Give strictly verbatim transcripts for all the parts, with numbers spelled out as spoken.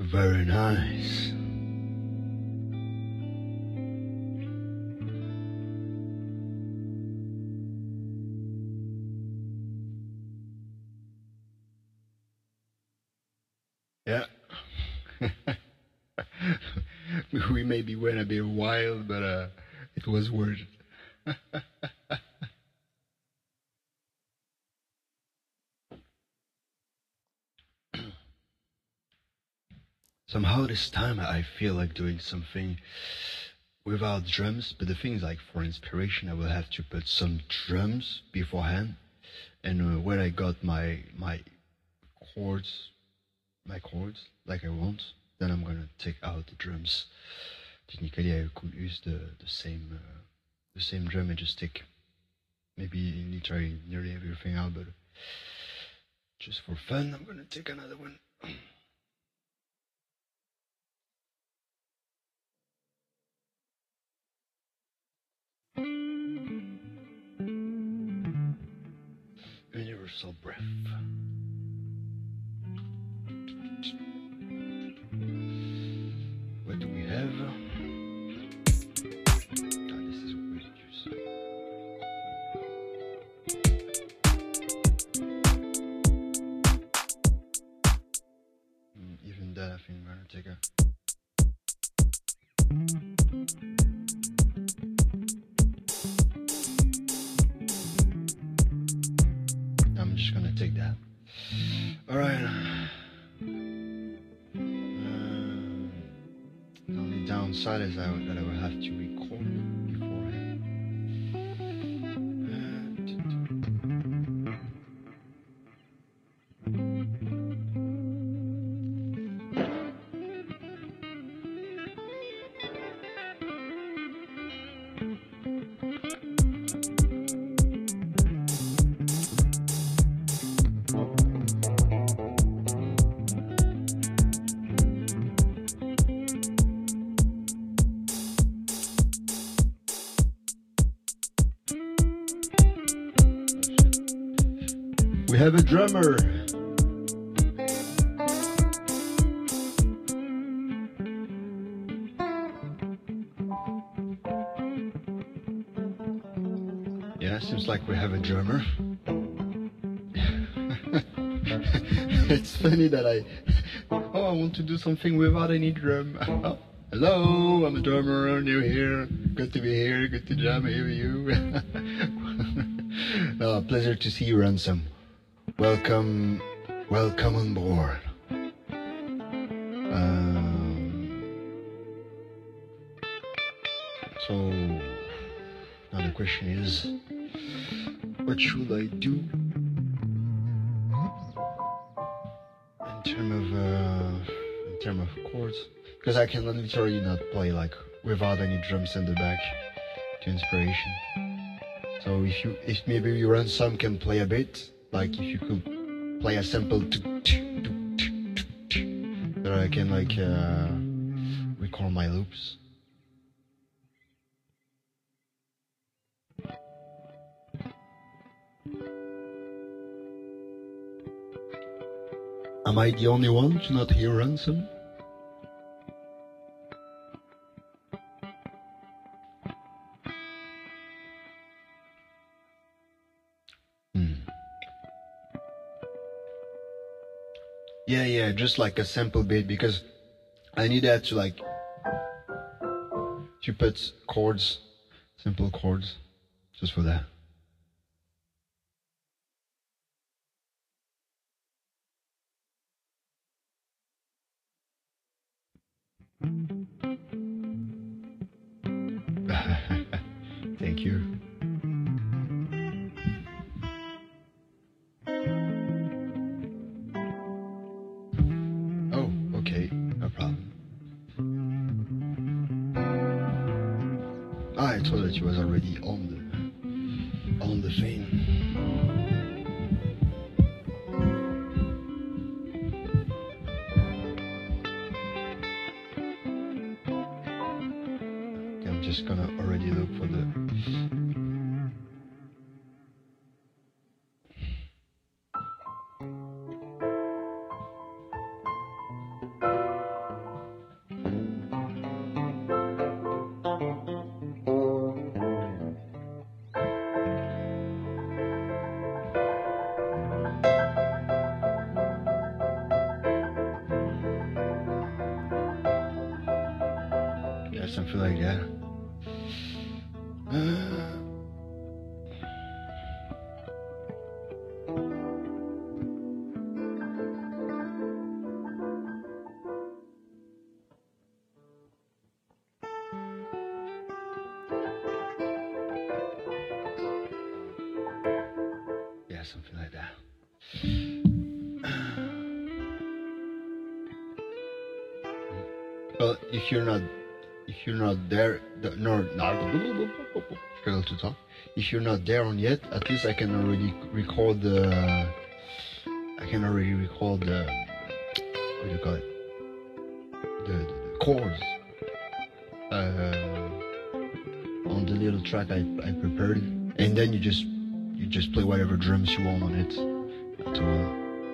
Very nice. Yeah. We maybe went a bit wild, but uh, it was worth it. Somehow this time I feel like doing something without drums, but the thing is, like, for inspiration, I will have to put some drums beforehand. And uh, when I got my my chords, my chords like I want, then I'm gonna take out the drums. Technically, I could use the the same uh, the same drum and just take maybe literally nearly everything out, but just for fun, I'm gonna take another one. Universal breath. What do we have? Ah, this is what we use. Mm, Even that, I think I'm gonna take a. I'm just gonna take that. All right. Um, the only downside is that I, that I will have to record beforehand. We have a drummer. Yeah, seems like we have a drummer. It's funny that I. Oh, I want to do something without any drum. Oh, hello, I'm a drummer, new here. Good to be here, good to jam here with you. No, pleasure to see you, Ransom. Welcome, welcome on board. Um, so, now the question is, what should I do in terms of uh, in terms of chords? Because I can literally not play like without any drums in the back to inspiration. So if you if maybe you run some can play a bit, like if you could play a simple that I can like uh, record my loops. Am I the only one to not hear Ransom? Hmm. Yeah, yeah, just like a simple bit, because I need that to like to put chords, simple chords, just for that. Thank you. Oh, okay, no problem. Ah, I thought that you was already on the on the thing. Okay, I'm just gonna already look for the. something like that. Uh, yeah, something like that. Well, if you're not, if you're not there, the, no, no, struggle to talk. If you're not there on yet, at least I can already record the. I can already record the. What do you call it? The, the, the chords. Uh, on the little track I, I prepared, and then you just you just play whatever drums you want on it. After a while.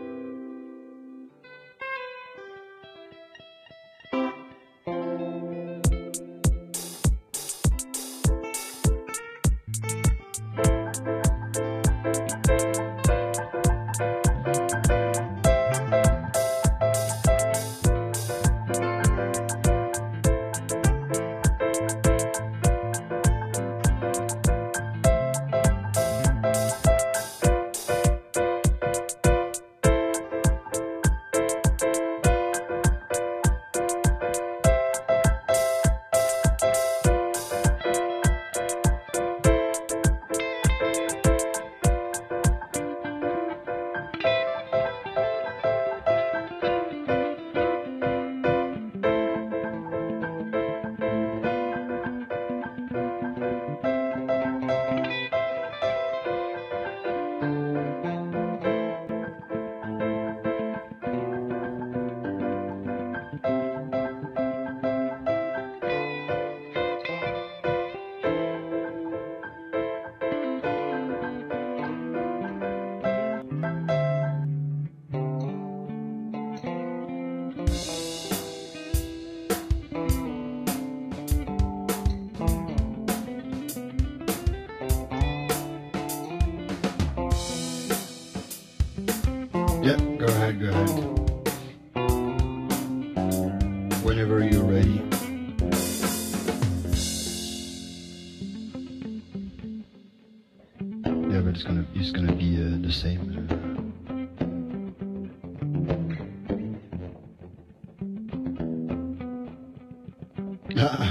Yeah, go ahead, go ahead. Whenever you're ready. Yeah, but it's gonna it's gonna be uh, the same. Uh.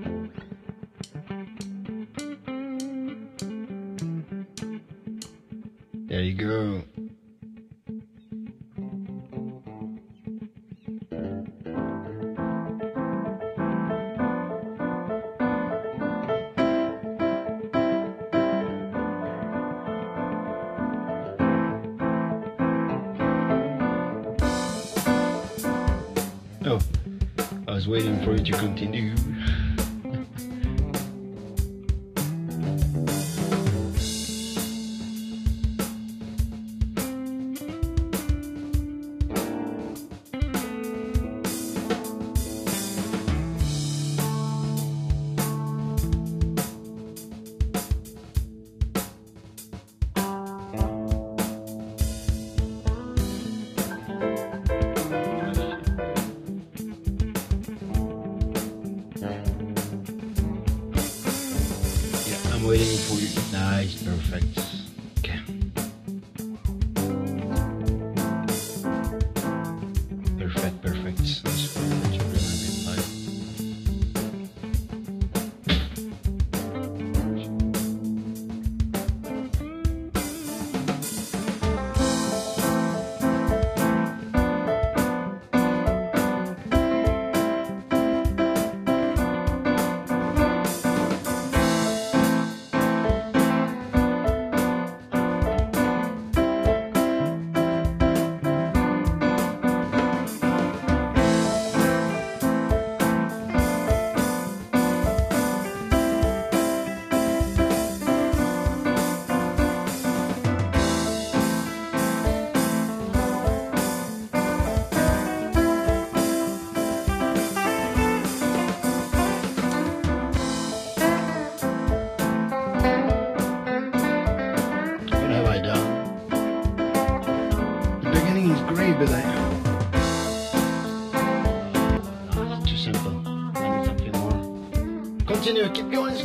There you go. Oh, I was waiting for you to continue. I'm waiting for you. Nice, perfect. Okay. Perfect, perfect. That's good that you remember in time.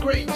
great.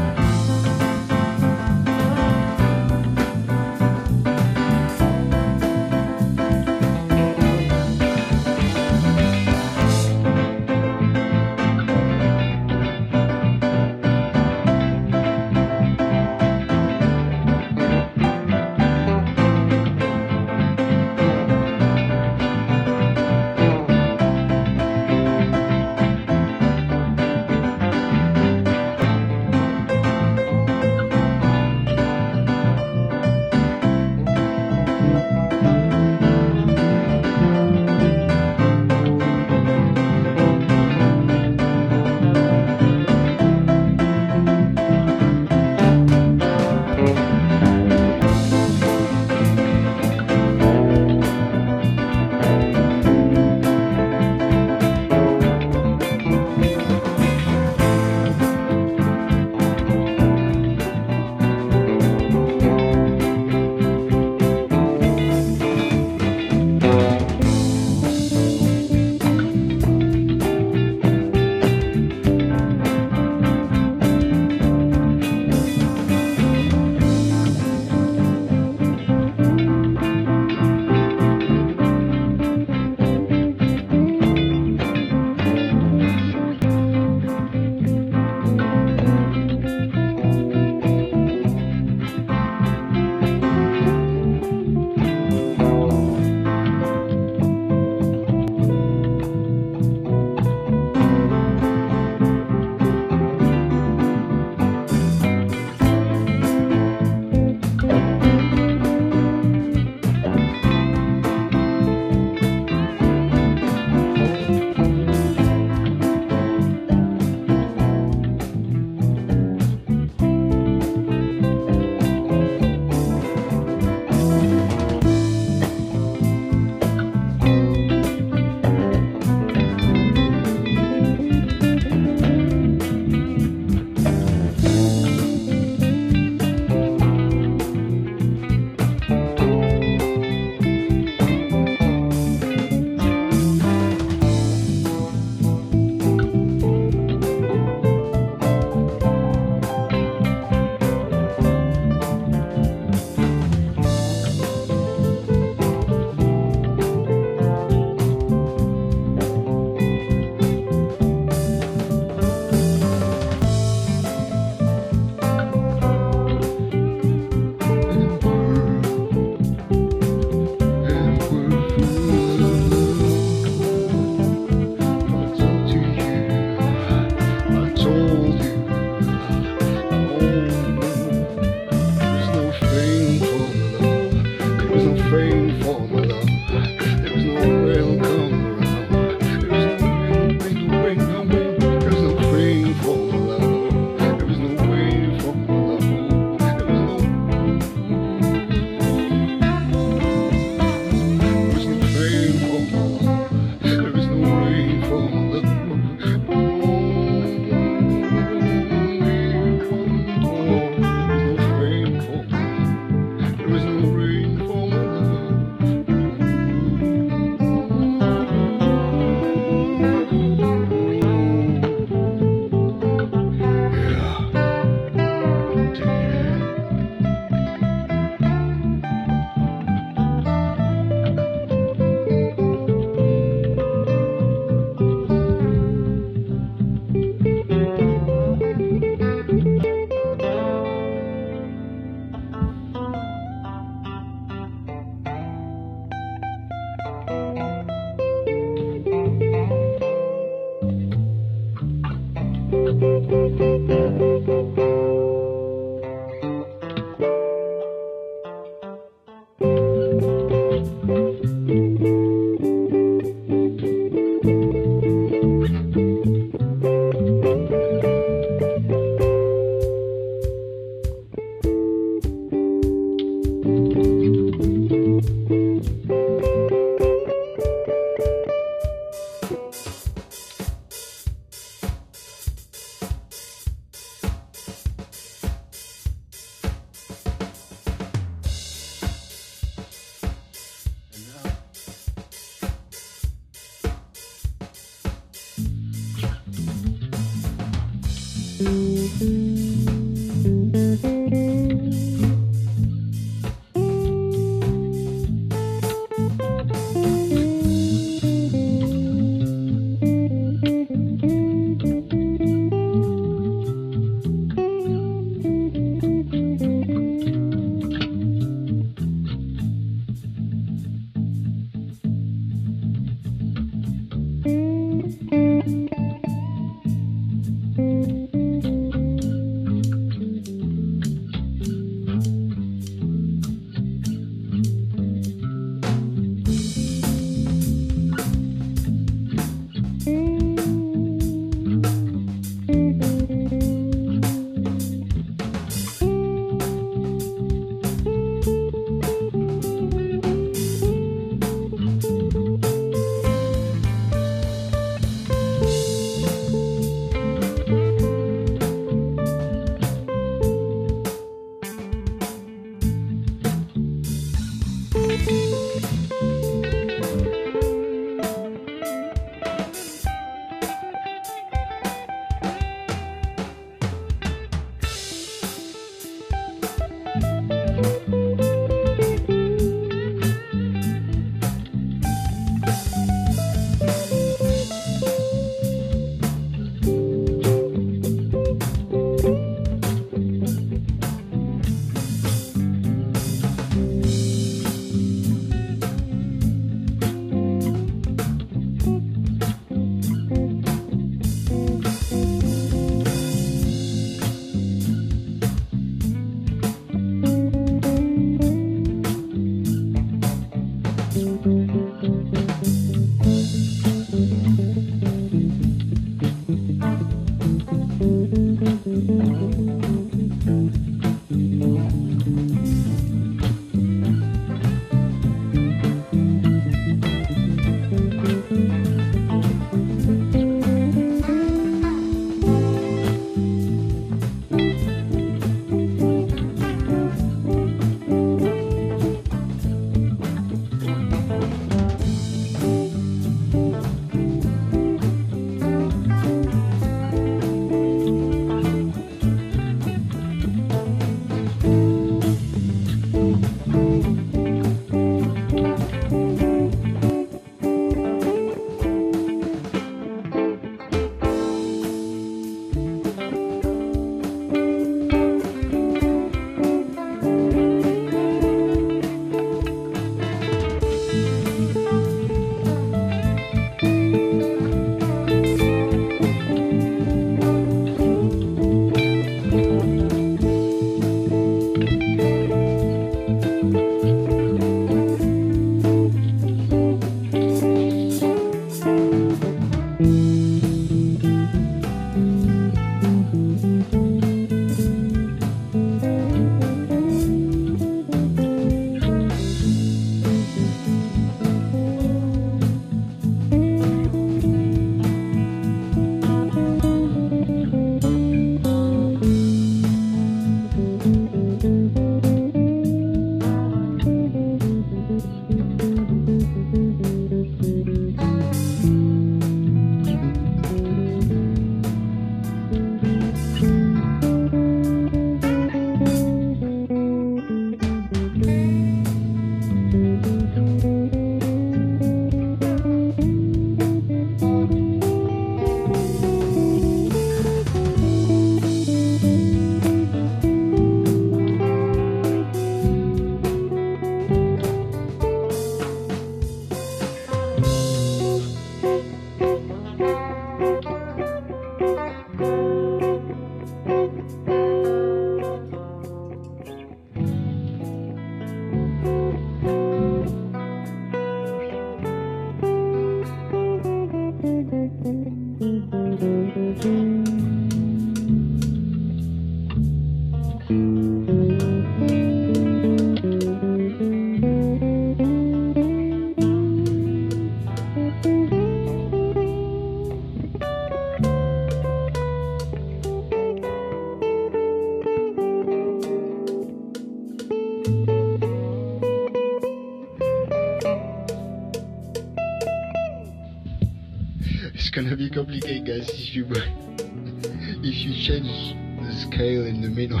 It's gonna be complicated, guys, if you if you change the scale in the middle.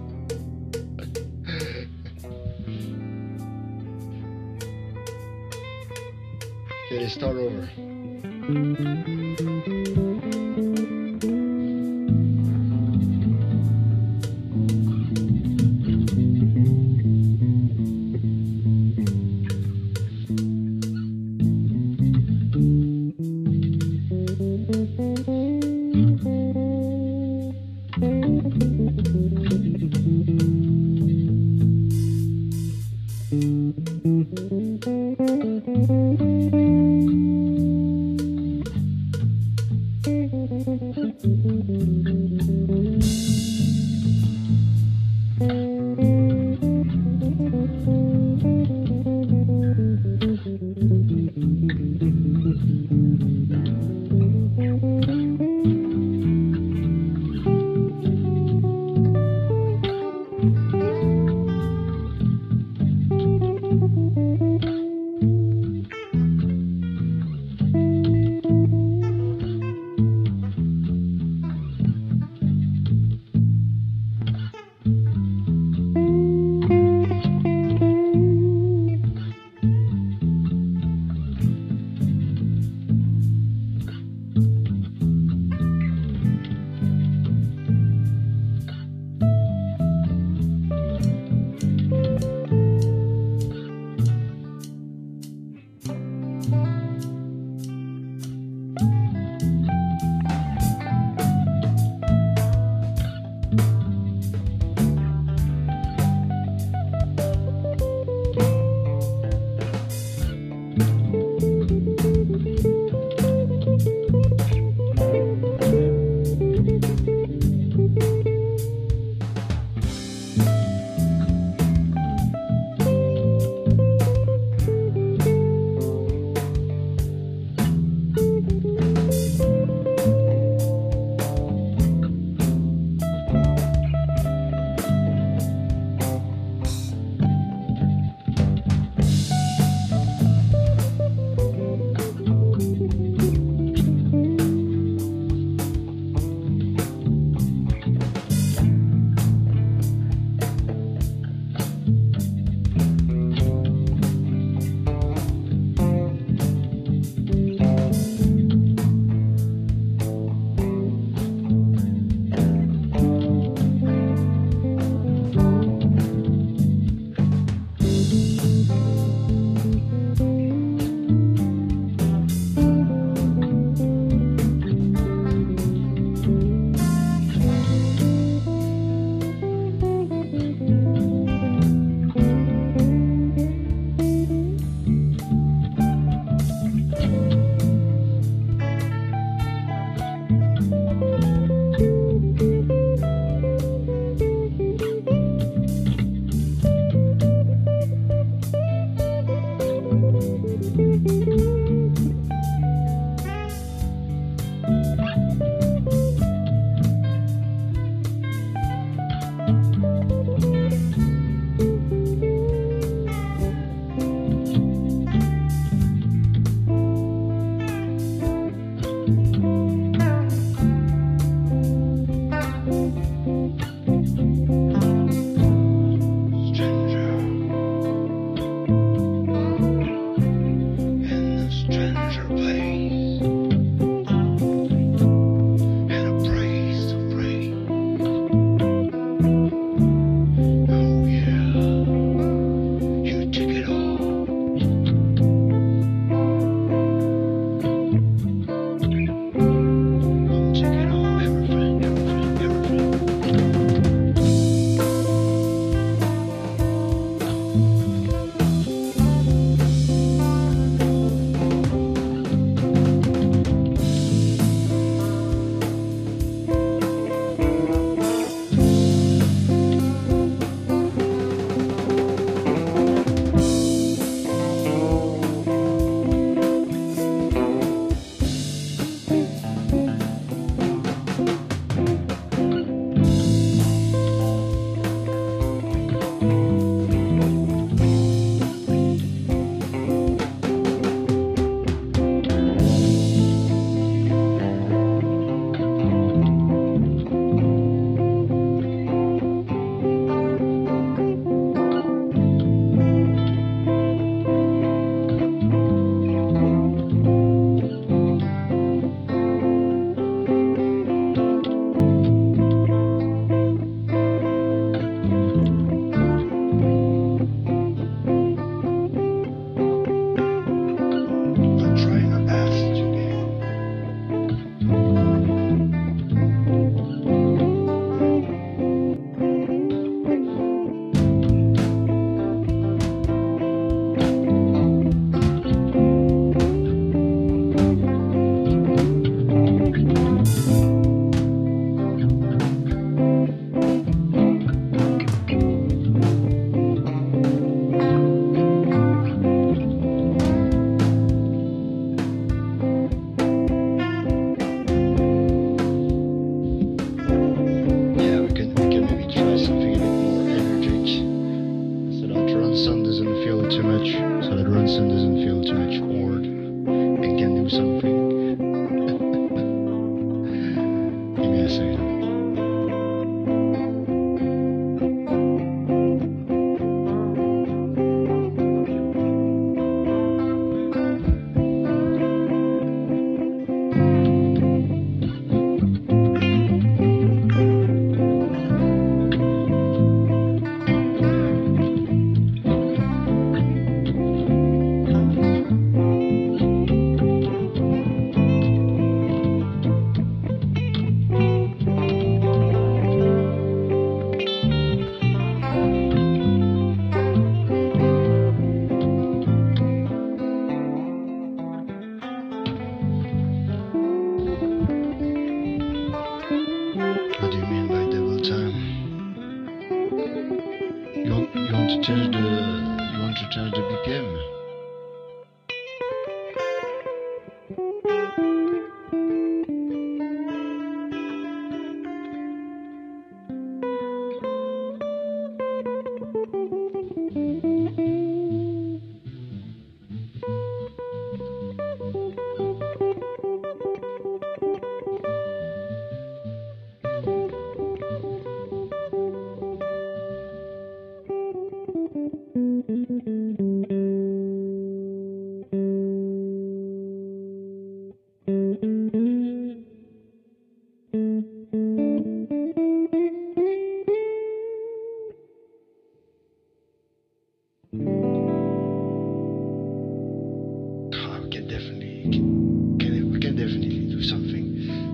Okay, let's start over. to change the you want to change the B P M? Oh, we can definitely can, we can definitely do something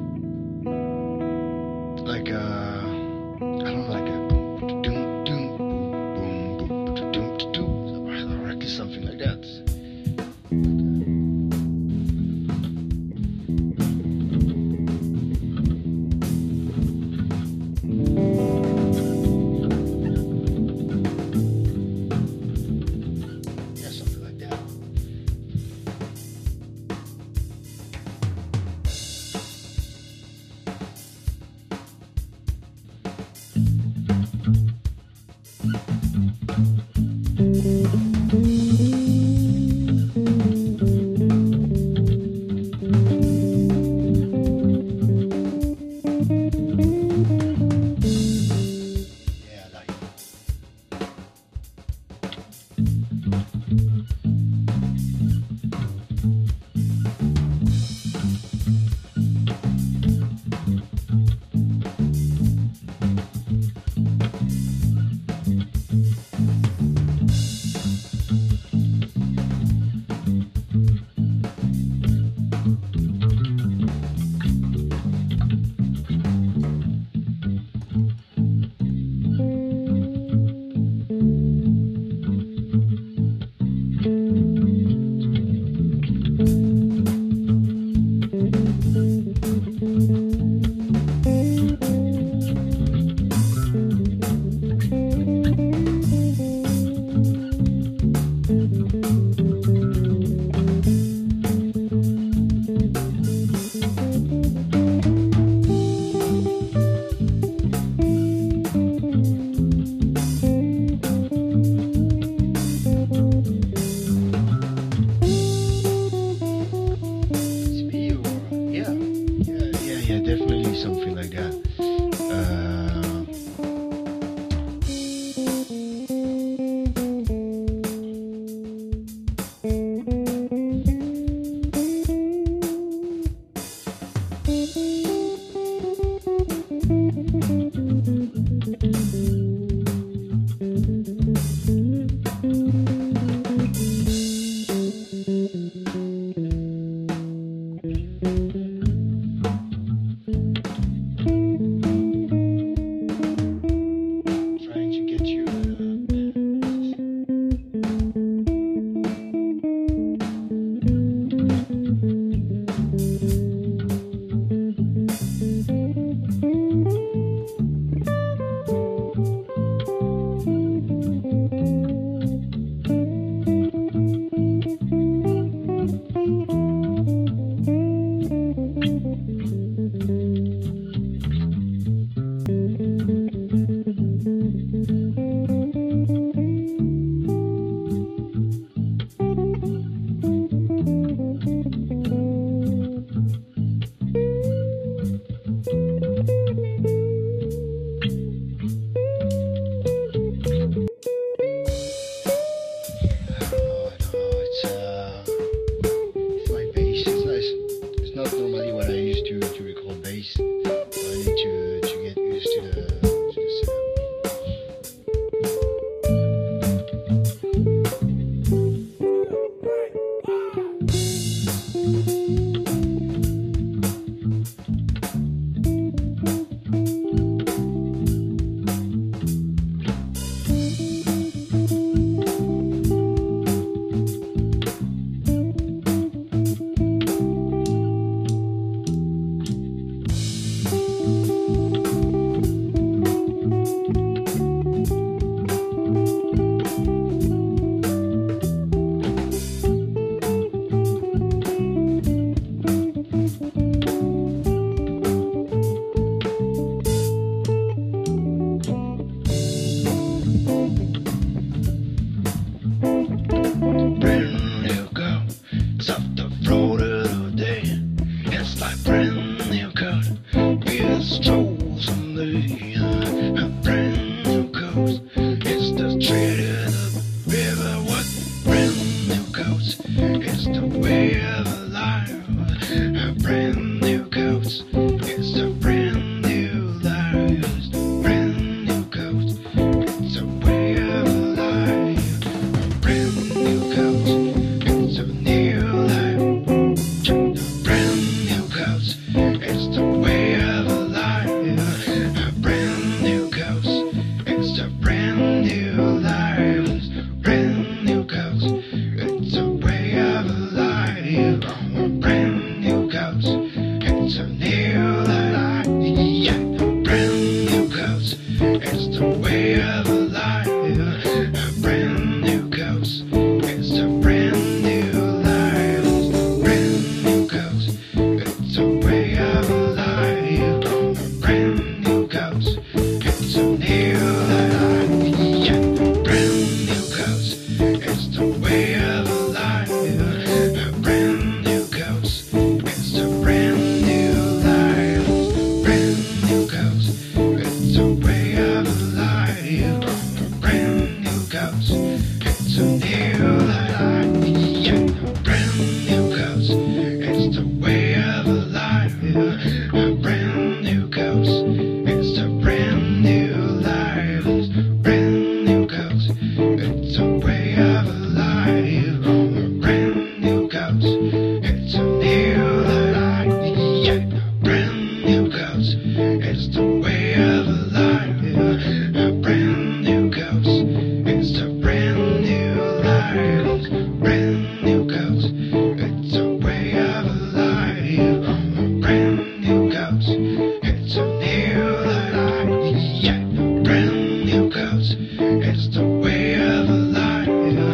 like uh I don't know, like a boom doom doom boom boom boom doom doom doom something like that. Yeah, something like that. Yeah, I like it. stroll someday. A brand new coast. It's the street in the river. What brand new coast? It's the way of life. A brand new coast. It's a brand new life. It's the brand new coast. It's a way of life. A brand new coast. It's a new life. Check the brand new coast. It's the way of life. A brand new coast. It's a brand new life. It's a brand new coast. It's a way of life. A brand new coast. It's a new life. Yeah, a brand new coast. It's the way of life. A brand new coast. It's a brand new life. It's a brand new coast. It's a way of life. A brand new coast. It's a new life. Yeah, a brand new coast. It's the way of life. A brand new coast. It's a brand new life. Brand new coast. It's a way of life. A brand new coast. It's a new life. Yeah, a brand new coast. It's the way of life. A brand new coast. It's a brand new life. It's a brand new coast. It's a way of life. A brand new coast. It's a new life. Yeah, a brand new coast. It's the way of life. A brand new coast. It's a brand new life. It's a brand new coast. It's a way of life. A brand new coast. It's a new life. Yeah, a brand new coast. It's the way of life.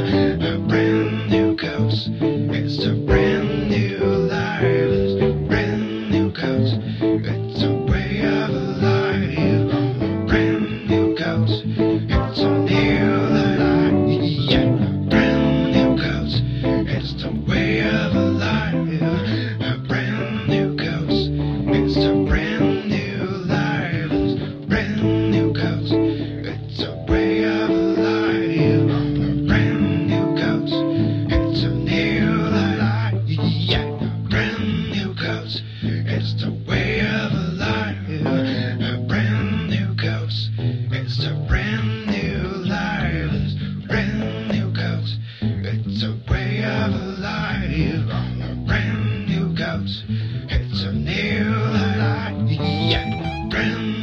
A brand new coast. It's a brand new life. It's a brand new coast. It's a way of life. A brand new coast. It's a new life. Yeah, a brand new coast. It's the way of life. A brand new coast. It's a brand new life. It's a brand new coast. It's a way of life. A brand new coast. It's a new life. Yeah, a brand new coast. It's the way of life. A brand new coast. It's a brand new life. It's a brand new coast. It's a way of life. A brand new coast. It's a new life. Yeah, a brand